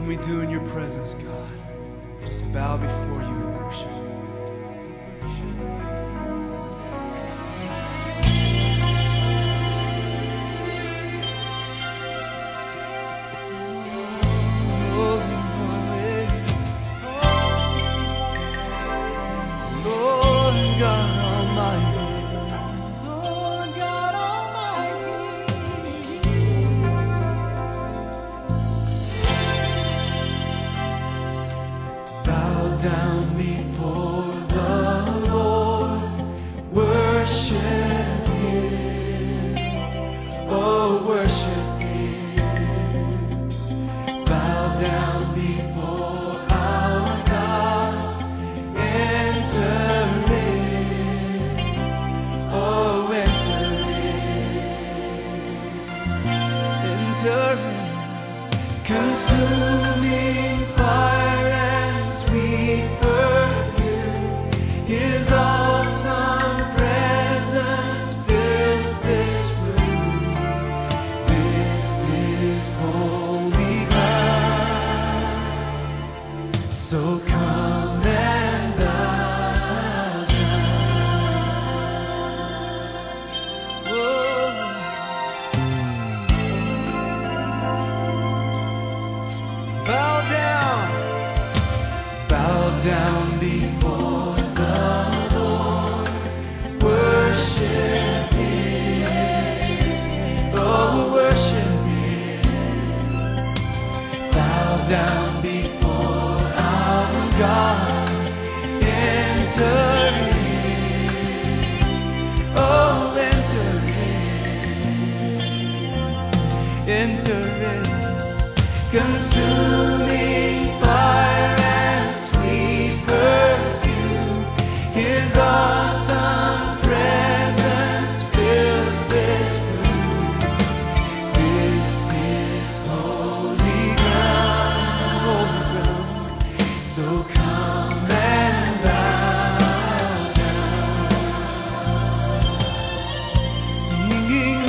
we do in your presence, God. Just bow before you and worship. Down before the Lord, worship Him, oh worship Him. Bow down before our God, enter in, oh enter in, consuming fire and sweet perfume. His awesome presence fills this room. This is holy ground. So come and bow down. Oh. Bow down before the Lord, worship Him, oh worship Him. Bow down before our God, enter in, oh enter in, consuming fire and sweet perfume. His awesome presence fills this room. This is holy ground, so come and bow down, singing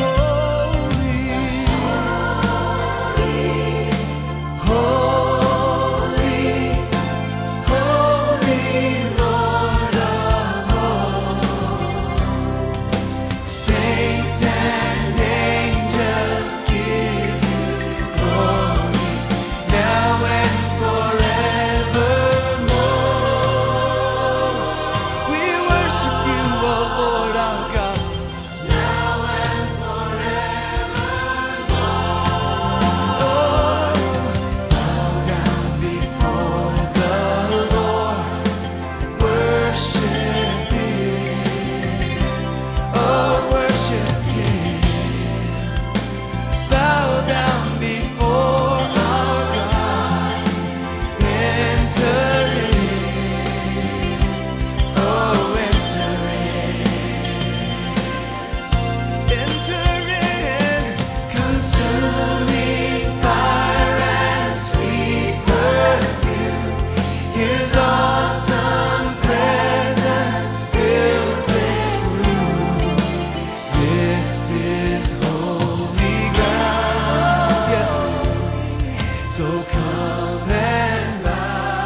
so come and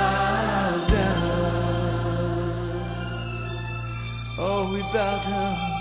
bow down. Oh, we bow down.